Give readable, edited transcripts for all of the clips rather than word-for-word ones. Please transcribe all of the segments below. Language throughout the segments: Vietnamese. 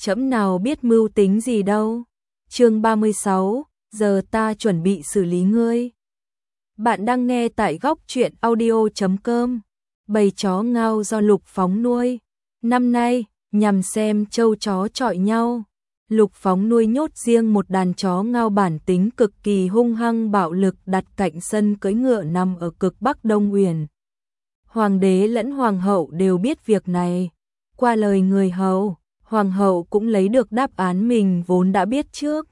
trẫm nào biết mưu tính gì đâu. Chương 36, giờ ta chuẩn bị xử lý ngươi. Bạn đang nghe tại góc truyện audio.com. Bầy chó ngao do Lục Phóng nuôi. Năm nay, nhằm xem trâu chó chọi nhau, Lục Phóng nuôi nhốt riêng một đàn chó ngao bản tính cực kỳ hung hăng bạo lực đặt cạnh sân cưỡi ngựa nằm ở cực Bắc Đông Uyển. Hoàng đế lẫn hoàng hậu đều biết việc này. Qua lời người hầu, hoàng hậu cũng lấy được đáp án mình vốn đã biết trước.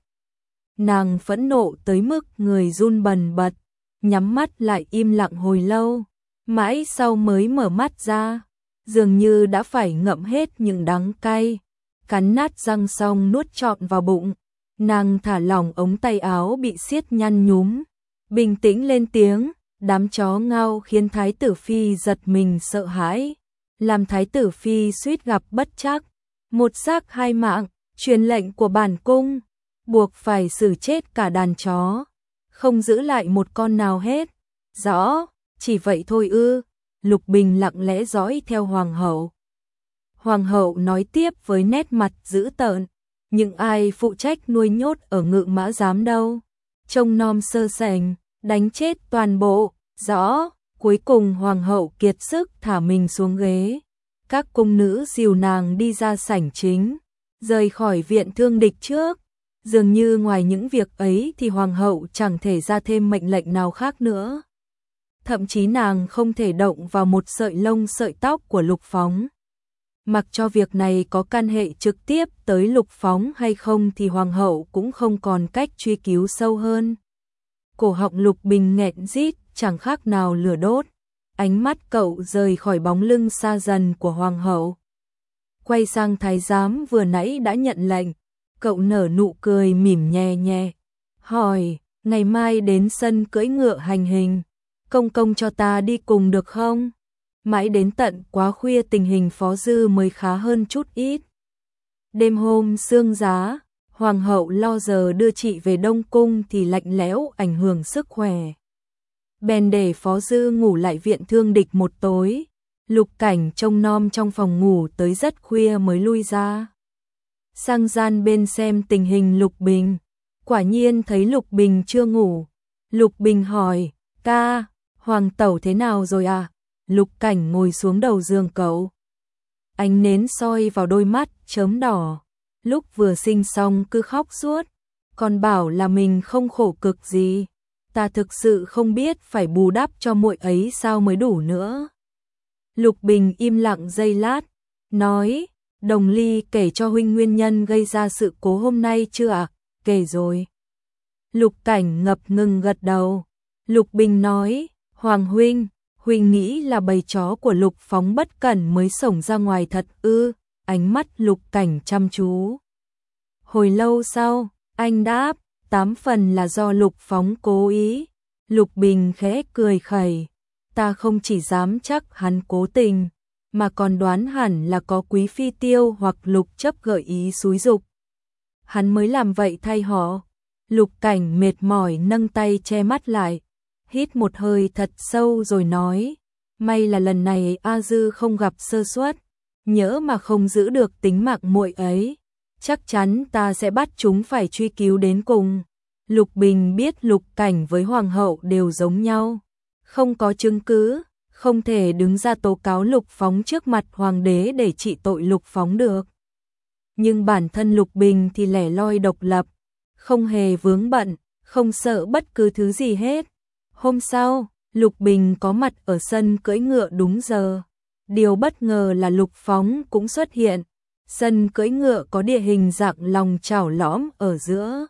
Nàng phẫn nộ tới mức người run bần bật, nhắm mắt lại im lặng hồi lâu, mãi sau mới mở mắt ra, dường như đã phải ngậm hết những đắng cay, cắn nát răng xong nuốt trọn vào bụng. Nàng thả lỏng ống tay áo bị siết nhăn nhúm, bình tĩnh lên tiếng, đám chó ngao khiến Thái tử Phi giật mình sợ hãi, làm Thái tử Phi suýt gặp bất trắc. Một xác hai mạng, truyền lệnh của bản cung, buộc phải xử chết cả đàn chó, không giữ lại một con nào hết. Rõ, chỉ vậy thôi ư? Lục Bình lặng lẽ dõi theo hoàng hậu. Hoàng hậu nói tiếp với nét mặt dữ tợn, nhưng ai phụ trách nuôi nhốt ở Ngự Mã Giám đâu? Trông nom sơ sành, đánh chết toàn bộ. Rõ. Cuối cùng hoàng hậu kiệt sức thả mình xuống ghế. Các cung nữ dìu nàng đi ra sảnh chính, rời khỏi viện thương địch trước. Dường như ngoài những việc ấy thì hoàng hậu chẳng thể ra thêm mệnh lệnh nào khác nữa. Thậm chí nàng không thể động vào một sợi lông sợi tóc của Lục Phóng. Mặc cho việc này có can hệ trực tiếp tới Lục Phóng hay không thì hoàng hậu cũng không còn cách truy cứu sâu hơn. Cổ họng Lục Bình nghẹn rít, chẳng khác nào lửa đốt. Ánh mắt cậu rời khỏi bóng lưng xa dần của hoàng hậu, quay sang thái giám vừa nãy đã nhận lệnh. Cậu nở nụ cười mỉm nhẹ nhẹ, hỏi, ngày mai đến sân cưỡi ngựa hành hình, công công cho ta đi cùng được không? Mãi đến tận quá khuya tình hình Phó Dư mới khá hơn chút ít. Đêm hôm sương giá, hoàng hậu lo giờ đưa chị về Đông Cung thì lạnh lẽo ảnh hưởng sức khỏe. Bèn để Phó Dư ngủ lại viện thương địch một tối. Lục Cảnh trông nom trong phòng ngủ tới rất khuya mới lui ra. Sang gian bên xem tình hình Lục Bình, quả nhiên thấy Lục Bình chưa ngủ. Lục Bình hỏi, ca, hoàng tẩu thế nào rồi à? Lục Cảnh ngồi xuống đầu giường cậu. Ánh nến soi vào đôi mắt chớm đỏ, lúc vừa sinh xong cứ khóc suốt, còn bảo là mình không khổ cực gì. Ta thực sự không biết phải bù đắp cho muội ấy sao mới đủ nữa. Lục Bình im lặng giây lát, nói, Đồng Ly kể cho huynh nguyên nhân gây ra sự cố hôm nay chưa ạ? Kể rồi. Lục Cảnh ngập ngừng gật đầu. Lục Bình nói, Hoàng huynh, huynh nghĩ là bầy chó của Lục Phóng bất cẩn mới xổng ra ngoài thật ư? Ánh mắt Lục Cảnh chăm chú. Hồi lâu sau, anh đáp, 8 phần là do Lục Phóng cố ý. Lục Bình khẽ cười khẩy, ta không chỉ dám chắc hắn cố tình, mà còn đoán hẳn là có Quý Phi Tiêu hoặc Lục Chấp gợi ý xúi giục hắn mới làm vậy thay họ. Lục Cảnh mệt mỏi nâng tay che mắt lại, hít một hơi thật sâu rồi nói, may là lần này A Dư không gặp sơ suất, nhỡ mà không giữ được tính mạng muội ấy, chắc chắn ta sẽ bắt chúng phải truy cứu đến cùng. Lục Bình biết Lục Cảnh với hoàng hậu đều giống nhau, không có chứng cứ, không thể đứng ra tố cáo Lục Phóng trước mặt hoàng đế để trị tội Lục Phóng được. Nhưng bản thân Lục Bình thì lẻ loi độc lập, không hề vướng bận, không sợ bất cứ thứ gì hết. Hôm sau, Lục Bình có mặt ở sân cưỡi ngựa đúng giờ. Điều bất ngờ là Lục Phóng cũng xuất hiện. Sân cưỡi ngựa có địa hình dạng lòng chảo lõm ở giữa.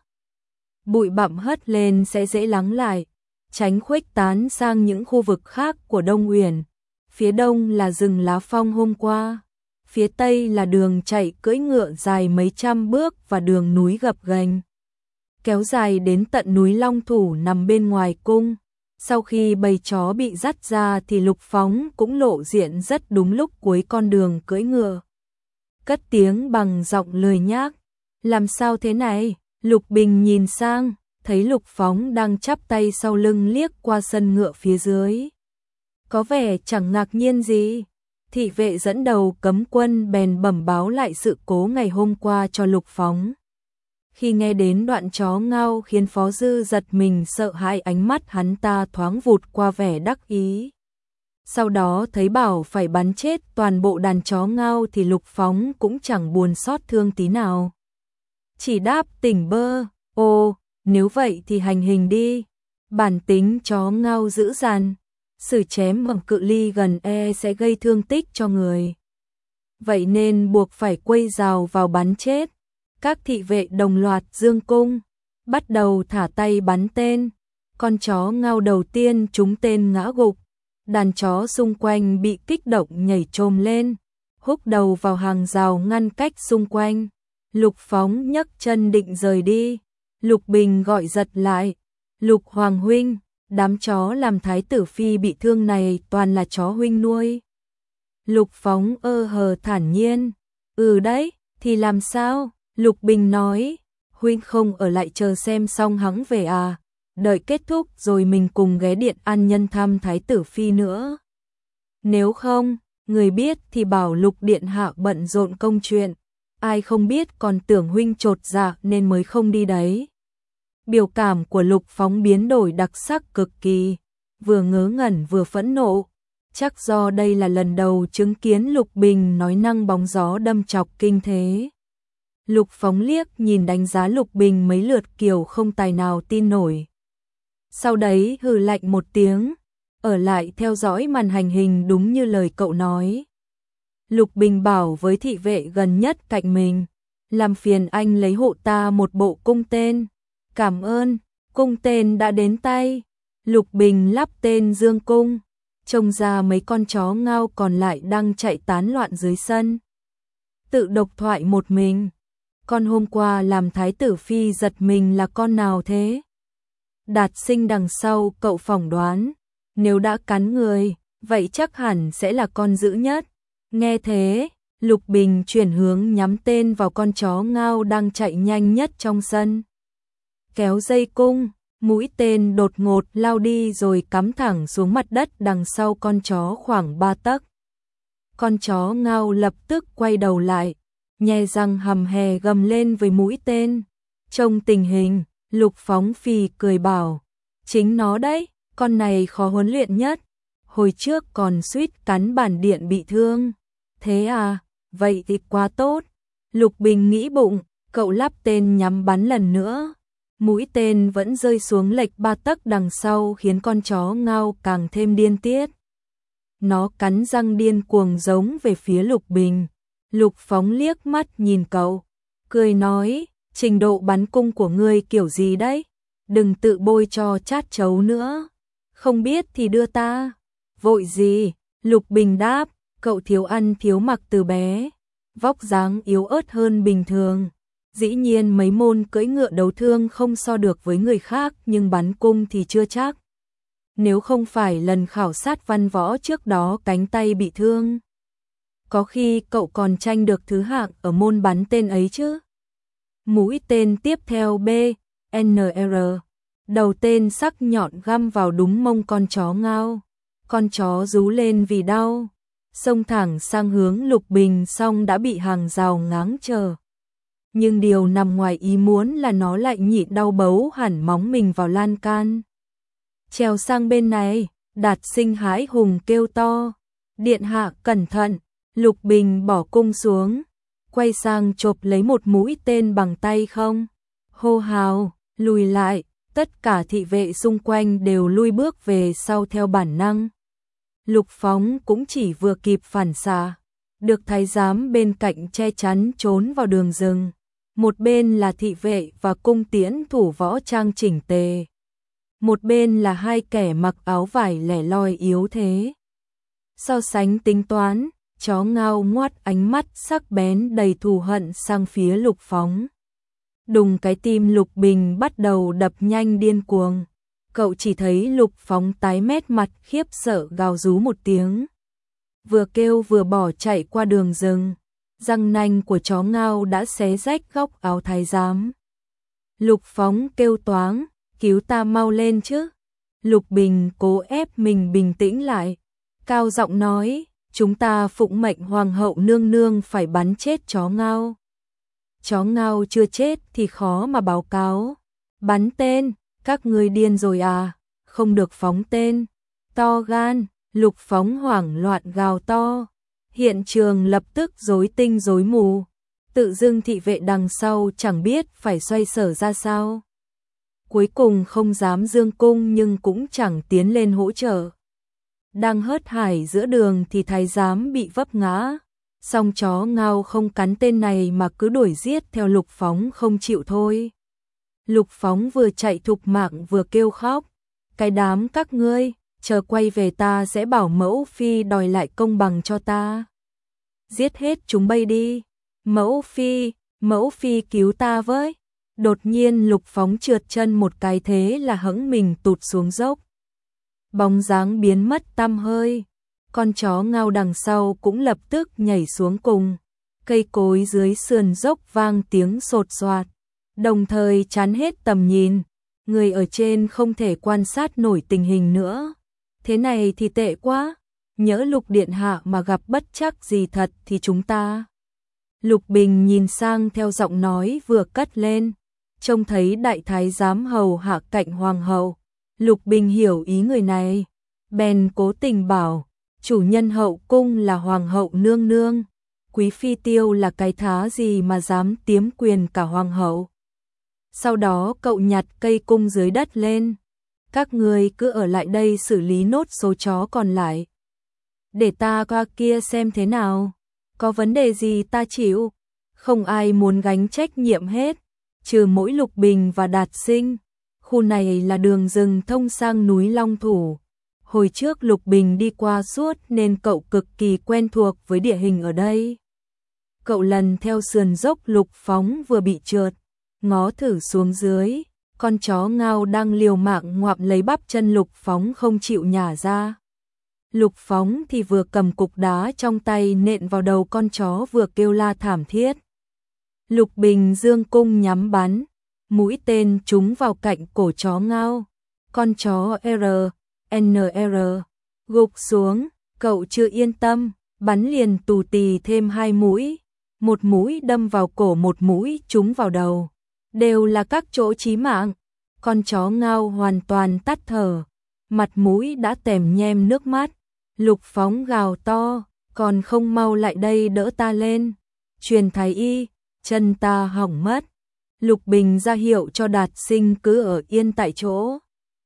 Bụi bặm hất lên sẽ dễ lắng lại, tránh khuếch tán sang những khu vực khác của Đông Uyển. Phía đông là rừng lá phong hôm qua, phía tây là đường chạy cưỡi ngựa dài mấy trăm bước và đường núi gập ghềnh, kéo dài đến tận núi Long Thủ nằm bên ngoài cung. Sau khi bầy chó bị dắt ra thì Lục Phóng cũng lộ diện rất đúng lúc cuối con đường cưỡi ngựa. Cất tiếng bằng giọng lười nhác, làm sao thế này? Lục Bình nhìn sang, thấy Lục Phóng đang chắp tay sau lưng liếc qua sân ngựa phía dưới. Có vẻ chẳng ngạc nhiên gì. Thị vệ dẫn đầu cấm quân bèn bẩm báo lại sự cố ngày hôm qua cho Lục Phóng. Khi nghe đến đoạn chó ngao khiến Phó Dư giật mình sợ hãi, ánh mắt hắn ta thoáng vụt qua vẻ đắc ý. Sau đó thấy bảo phải bắn chết toàn bộ đàn chó ngao thì Lục Phóng cũng chẳng buồn xót thương tí nào. Chỉ đáp tỉnh bơ, ô, nếu vậy thì hành hình đi. Bản tính chó ngao dữ dằn, xử chém bằng cự ly gần sẽ gây thương tích cho người. Vậy nên buộc phải quây rào vào bắn chết. Các thị vệ đồng loạt dương cung, bắt đầu thả tay bắn tên. Con chó ngao đầu tiên trúng tên ngã gục. Đàn chó xung quanh bị kích động nhảy chồm lên, húc đầu vào hàng rào ngăn cách xung quanh. Lục Phóng nhấc chân định rời đi. Lục Bình gọi giật lại. Lục Hoàng huynh, đám chó làm thái tử phi bị thương này toàn là chó huynh nuôi. Lục Phóng hờ thản nhiên. Đấy, thì làm sao? Lục Bình nói, huynh không ở lại chờ xem xong hắn về à? Đợi kết thúc rồi mình cùng ghé điện ăn nhân thăm thái tử phi nữa. Nếu không, người biết thì bảo Lục điện hạ bận rộn công chuyện. Ai không biết còn tưởng huynh chột dạ nên mới không đi đấy. Biểu cảm của Lục Phóng biến đổi đặc sắc cực kỳ, vừa ngớ ngẩn vừa phẫn nộ. Chắc do đây là lần đầu chứng kiến Lục Bình nói năng bóng gió đâm chọc kinh thế. Lục Phóng liếc nhìn đánh giá Lục Bình mấy lượt kiểu không tài nào tin nổi. Sau đấy hừ lạnh một tiếng, ở lại theo dõi màn hành hình đúng như lời cậu nói. Lục Bình bảo với thị vệ gần nhất cạnh mình, làm phiền anh lấy hộ ta một bộ cung tên. Cảm ơn, cung tên đã đến tay. Lục Bình lắp tên dương cung, trông ra mấy con chó ngao còn lại đang chạy tán loạn dưới sân. Tự độc thoại một mình, con hôm qua làm thái tử phi giật mình là con nào thế? Đạt Sinh đằng sau cậu phỏng đoán, nếu đã cắn người, vậy chắc hẳn sẽ là con dữ nhất. Nghe thế, Lục Bình chuyển hướng nhắm tên vào con chó ngao đang chạy nhanh nhất trong sân. Kéo dây cung, mũi tên đột ngột lao đi rồi cắm thẳng xuống mặt đất đằng sau con chó khoảng 3 tấc. Con chó ngao lập tức quay đầu lại, nhe răng hầm hè gầm lên với mũi tên. Trông tình hình, Lục Phóng phì cười bảo, chính nó đấy, con này khó huấn luyện nhất. Hồi trước còn suýt cắn bản điện bị thương. Thế à, vậy thì quá tốt. Lục Bình nghĩ bụng, cậu lắp tên nhắm bắn lần nữa. Mũi tên vẫn rơi xuống lệch 3 tấc đằng sau khiến con chó ngao càng thêm điên tiết. Nó cắn răng điên cuồng giống về phía Lục Bình. Lục Phóng liếc mắt nhìn cậu, cười nói, trình độ bắn cung của ngươi kiểu gì đấy? Đừng tự bôi cho chát chấu nữa. Không biết thì đưa ta. Vội gì? Lục Bình đáp, cậu thiếu ăn thiếu mặc từ bé, vóc dáng yếu ớt hơn bình thường. Dĩ nhiên mấy môn cưỡi ngựa đấu thương không so được với người khác, nhưng bắn cung thì chưa chắc. Nếu không phải lần khảo sát văn võ trước đó cánh tay bị thương, có khi cậu còn tranh được thứ hạng ở môn bắn tên ấy chứ. Mũi tên tiếp theo BNR, đầu tên sắc nhọn găm vào đúng mông con chó ngao. Con chó rú lên vì đau, xông thẳng sang hướng Lục Bình xong đã bị hàng rào ngáng chờ. Nhưng điều nằm ngoài ý muốn là nó lại nhịn đau bấu hẳn móng mình vào lan can. Trèo sang bên này, Đạt Sinh hãi hùng kêu to, điện hạ cẩn thận. Lục Bình bỏ cung xuống, quay sang chộp lấy một mũi tên bằng tay không. Hô hào, lùi lại, tất cả thị vệ xung quanh đều lui bước về sau theo bản năng. Lục Phóng cũng chỉ vừa kịp phản xạ, được thái giám bên cạnh che chắn trốn vào đường rừng. Một bên là thị vệ và cung tiễn thủ võ trang chỉnh tề. Một bên là hai kẻ mặc áo vải lẻ loi yếu thế. So sánh tính toán, chó ngao ngoắt ánh mắt sắc bén đầy thù hận sang phía Lục Phóng. Đùng cái tim Lục Bình bắt đầu đập nhanh điên cuồng. Cậu chỉ thấy Lục Phóng tái mét mặt khiếp sợ gào rú một tiếng. Vừa kêu vừa bỏ chạy qua đường rừng. Răng nanh của chó ngao đã xé rách góc áo thái giám. Lục Phóng kêu toáng, cứu ta mau lên chứ. Lục Bình cố ép mình bình tĩnh lại, cao giọng nói, chúng ta phụng mệnh hoàng hậu nương nương phải bắn chết chó ngao. Chó ngao chưa chết thì khó mà báo cáo. Bắn tên, các ngươi điên rồi à, không được phóng tên. To gan, Lục Phóng hoảng loạn gào to. Hiện trường lập tức rối tinh rối mù. Tự dưng thị vệ đằng sau chẳng biết phải xoay sở ra sao. Cuối cùng không dám dương cung nhưng cũng chẳng tiến lên hỗ trợ. Đang hớt hải giữa đường thì thái giám bị vấp ngã. Song chó ngao không cắn tên này mà cứ đuổi giết theo Lục Phóng không chịu thôi. Lục Phóng vừa chạy thục mạng vừa kêu khóc. Cái đám các ngươi, chờ quay về ta sẽ bảo mẫu phi đòi lại công bằng cho ta. Giết hết chúng bay đi. Mẫu phi cứu ta với. Đột nhiên Lục Phóng trượt chân một cái thế là hẫng mình tụt xuống dốc. Bóng dáng biến mất tăm hơi. Con chó ngao đằng sau cũng lập tức nhảy xuống cùng. Cây cối dưới sườn dốc vang tiếng sột soạt, đồng thời chắn hết tầm nhìn. Người ở trên không thể quan sát nổi tình hình nữa. Thế này thì tệ quá. Nhỡ Lục điện hạ mà gặp bất trắc gì thật thì chúng ta. Lục Bình nhìn sang theo giọng nói vừa cất lên. Trông thấy đại thái giám hầu hạ cạnh hoàng hậu. Lục Bình hiểu ý người này. Bèn cố tình bảo. Chủ nhân hậu cung là hoàng hậu nương nương. Quý phi Tiêu là cái thá gì mà dám tiếm quyền cả hoàng hậu. Sau đó cậu nhặt cây cung dưới đất lên. Các người cứ ở lại đây xử lý nốt số chó còn lại. Để ta qua kia xem thế nào. Có vấn đề gì ta chịu. Không ai muốn gánh trách nhiệm hết. Trừ mỗi Lục Bình và Đạt Sinh. Khu này là đường rừng thông sang núi Long Thủ. Hồi trước Lục Bình đi qua suốt nên cậu cực kỳ quen thuộc với địa hình ở đây. Cậu lần theo sườn dốc Lục Phóng vừa bị trượt. Ngó thử xuống dưới. Con chó ngao đang liều mạng ngoạm lấy bắp chân Lục Phóng không chịu nhả ra. Lục Phóng thì vừa cầm cục đá trong tay nện vào đầu con chó vừa kêu la thảm thiết. Lục Bình dương cung nhắm bắn. Mũi tên trúng vào cạnh cổ chó ngao. Con chó NR gục xuống. Cậu chưa yên tâm, bắn liền tù tì thêm 2 mũi. Một mũi đâm vào cổ, một mũi trúng vào đầu. Đều là các chỗ chí mạng. Con chó ngao hoàn toàn tắt thở. Mặt mũi đã tèm nhem nước mắt. Lục Phóng gào to. Còn không mau lại đây đỡ ta lên. Truyền thái y, chân ta hỏng mất. Lục Bình ra hiệu cho Đạt Sinh cứ ở yên tại chỗ.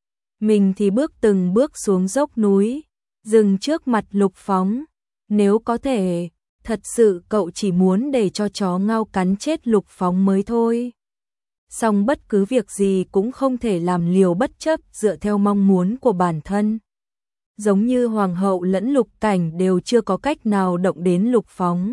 Mình thì bước từng bước xuống dốc núi. Dừng trước mặt Lục Phóng. Nếu có thể, thật sự cậu chỉ muốn để cho chó ngao cắn chết Lục Phóng mới thôi. Song bất cứ việc gì cũng không thể làm liều bất chấp dựa theo mong muốn của bản thân. Giống như Hoàng hậu lẫn Lục Cảnh đều chưa có cách nào động đến Lục Phóng.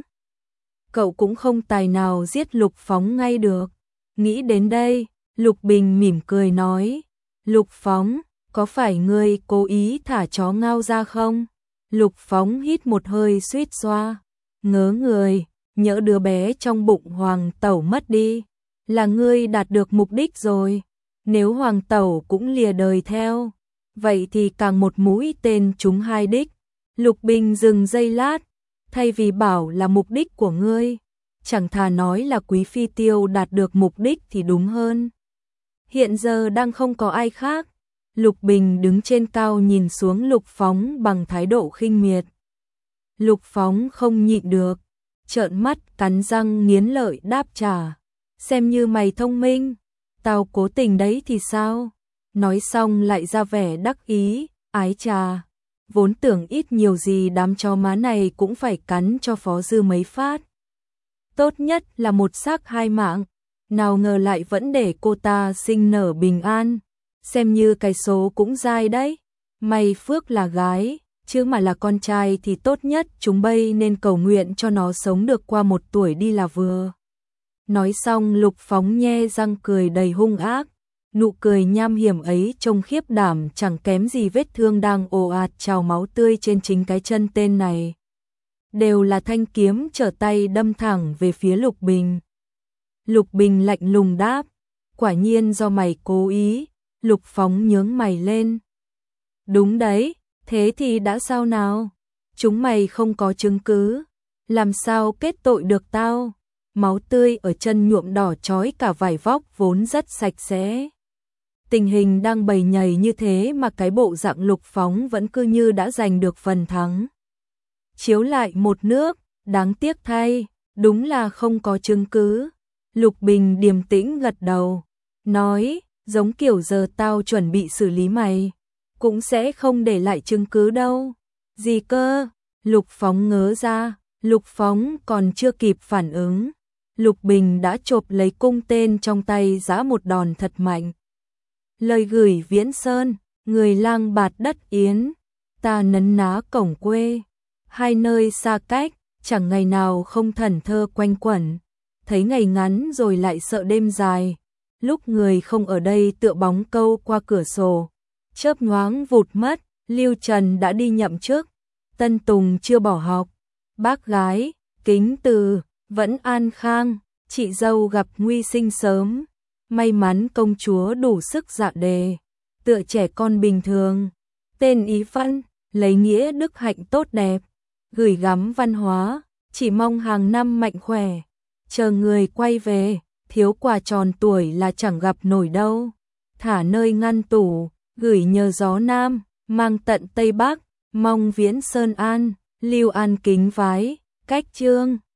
Cậu cũng không tài nào giết Lục Phóng ngay được. Nghĩ đến đây, Lục Bình mỉm cười nói. Lục Phóng, có phải ngươi cố ý thả chó ngao ra không? Lục Phóng hít một hơi suýt xoa. Ngớ người, nhỡ đứa bé trong bụng Hoàng tẩu mất đi. Là ngươi đạt được mục đích rồi. Nếu Hoàng tẩu cũng lìa đời theo, vậy thì càng một mũi tên trúng 2 đích. Lục Bình dừng giây lát. Thay vì bảo là mục đích của ngươi, chẳng thà nói là Quý phi Tiêu đạt được mục đích thì đúng hơn. Hiện giờ đang không có ai khác. Lục Bình đứng trên cao nhìn xuống Lục Phóng bằng thái độ khinh miệt. Lục Phóng không nhịn được, trợn mắt cắn răng nghiến lợi đáp trả. Xem như mày thông minh, tao cố tình đấy thì sao? Nói xong lại ra vẻ đắc ý, ái chà. Vốn tưởng ít nhiều gì đám chó má này cũng phải cắn cho Phó Dư mấy phát. Tốt nhất là một xác 2 mạng, nào ngờ lại vẫn để cô ta sinh nở bình an. Xem như cái số cũng dai đấy. May phước là gái, chứ mà là con trai thì tốt nhất chúng bay nên cầu nguyện cho nó sống được qua 1 tuổi đi là vừa. Nói xong Lục Phóng nhe răng cười đầy hung ác. Nụ cười nham hiểm ấy trông khiếp đảm chẳng kém gì vết thương đang ồ ạt trào máu tươi trên chính cái chân tên này. Đều là thanh kiếm trở tay đâm thẳng về phía Lục Bình. Lục Bình lạnh lùng đáp. Quả nhiên do mày cố ý. Lục Phóng nhướng mày lên. Đúng đấy, thế thì đã sao nào? chúng mày không có chứng cứ, làm sao kết tội được tao? Máu tươi ở chân nhuộm đỏ chói cả vải vóc vốn rất sạch sẽ. Tình hình đang bầy nhầy như thế mà cái bộ dạng Lục Phóng vẫn cứ như đã giành được phần thắng. Chiếu lại một nước, đáng tiếc thay, đúng là không có chứng cứ. Lục Bình điềm tĩnh gật đầu, nói, giống kiểu giờ tao chuẩn bị xử lý mày, cũng sẽ không để lại chứng cứ đâu. Gì cơ? Lục Phóng ngớ ra, Lục Phóng còn chưa kịp phản ứng. Lục Bình đã chộp lấy cung tên trong tay giã một đòn thật mạnh. Lời gửi Viễn Sơn, người lang bạt đất Yến, ta nấn ná cổng quê, hai nơi xa cách, chẳng ngày nào không thần thơ quanh quẩn, thấy ngày ngắn rồi lại sợ đêm dài, lúc người không ở đây tựa bóng câu qua cửa sổ, chớp nhoáng vụt mất, Lưu Trần đã đi nhậm chức, Tân Tùng chưa bỏ học, bác gái, Kính Từ, vẫn an khang, chị dâu gặp nguy sinh sớm. May mắn công chúa đủ sức dạ đề, tựa trẻ con bình thường, tên ý văn, lấy nghĩa đức hạnh tốt đẹp, gửi gắm văn hóa, chỉ mong hàng năm mạnh khỏe, chờ người quay về, thiếu quà tròn tuổi là chẳng gặp nổi đâu, thả nơi ngăn tủ, gửi nhờ gió nam, mang tận Tây Bắc, mong Viễn Sơn an, Lưu An kính vái, cách chương.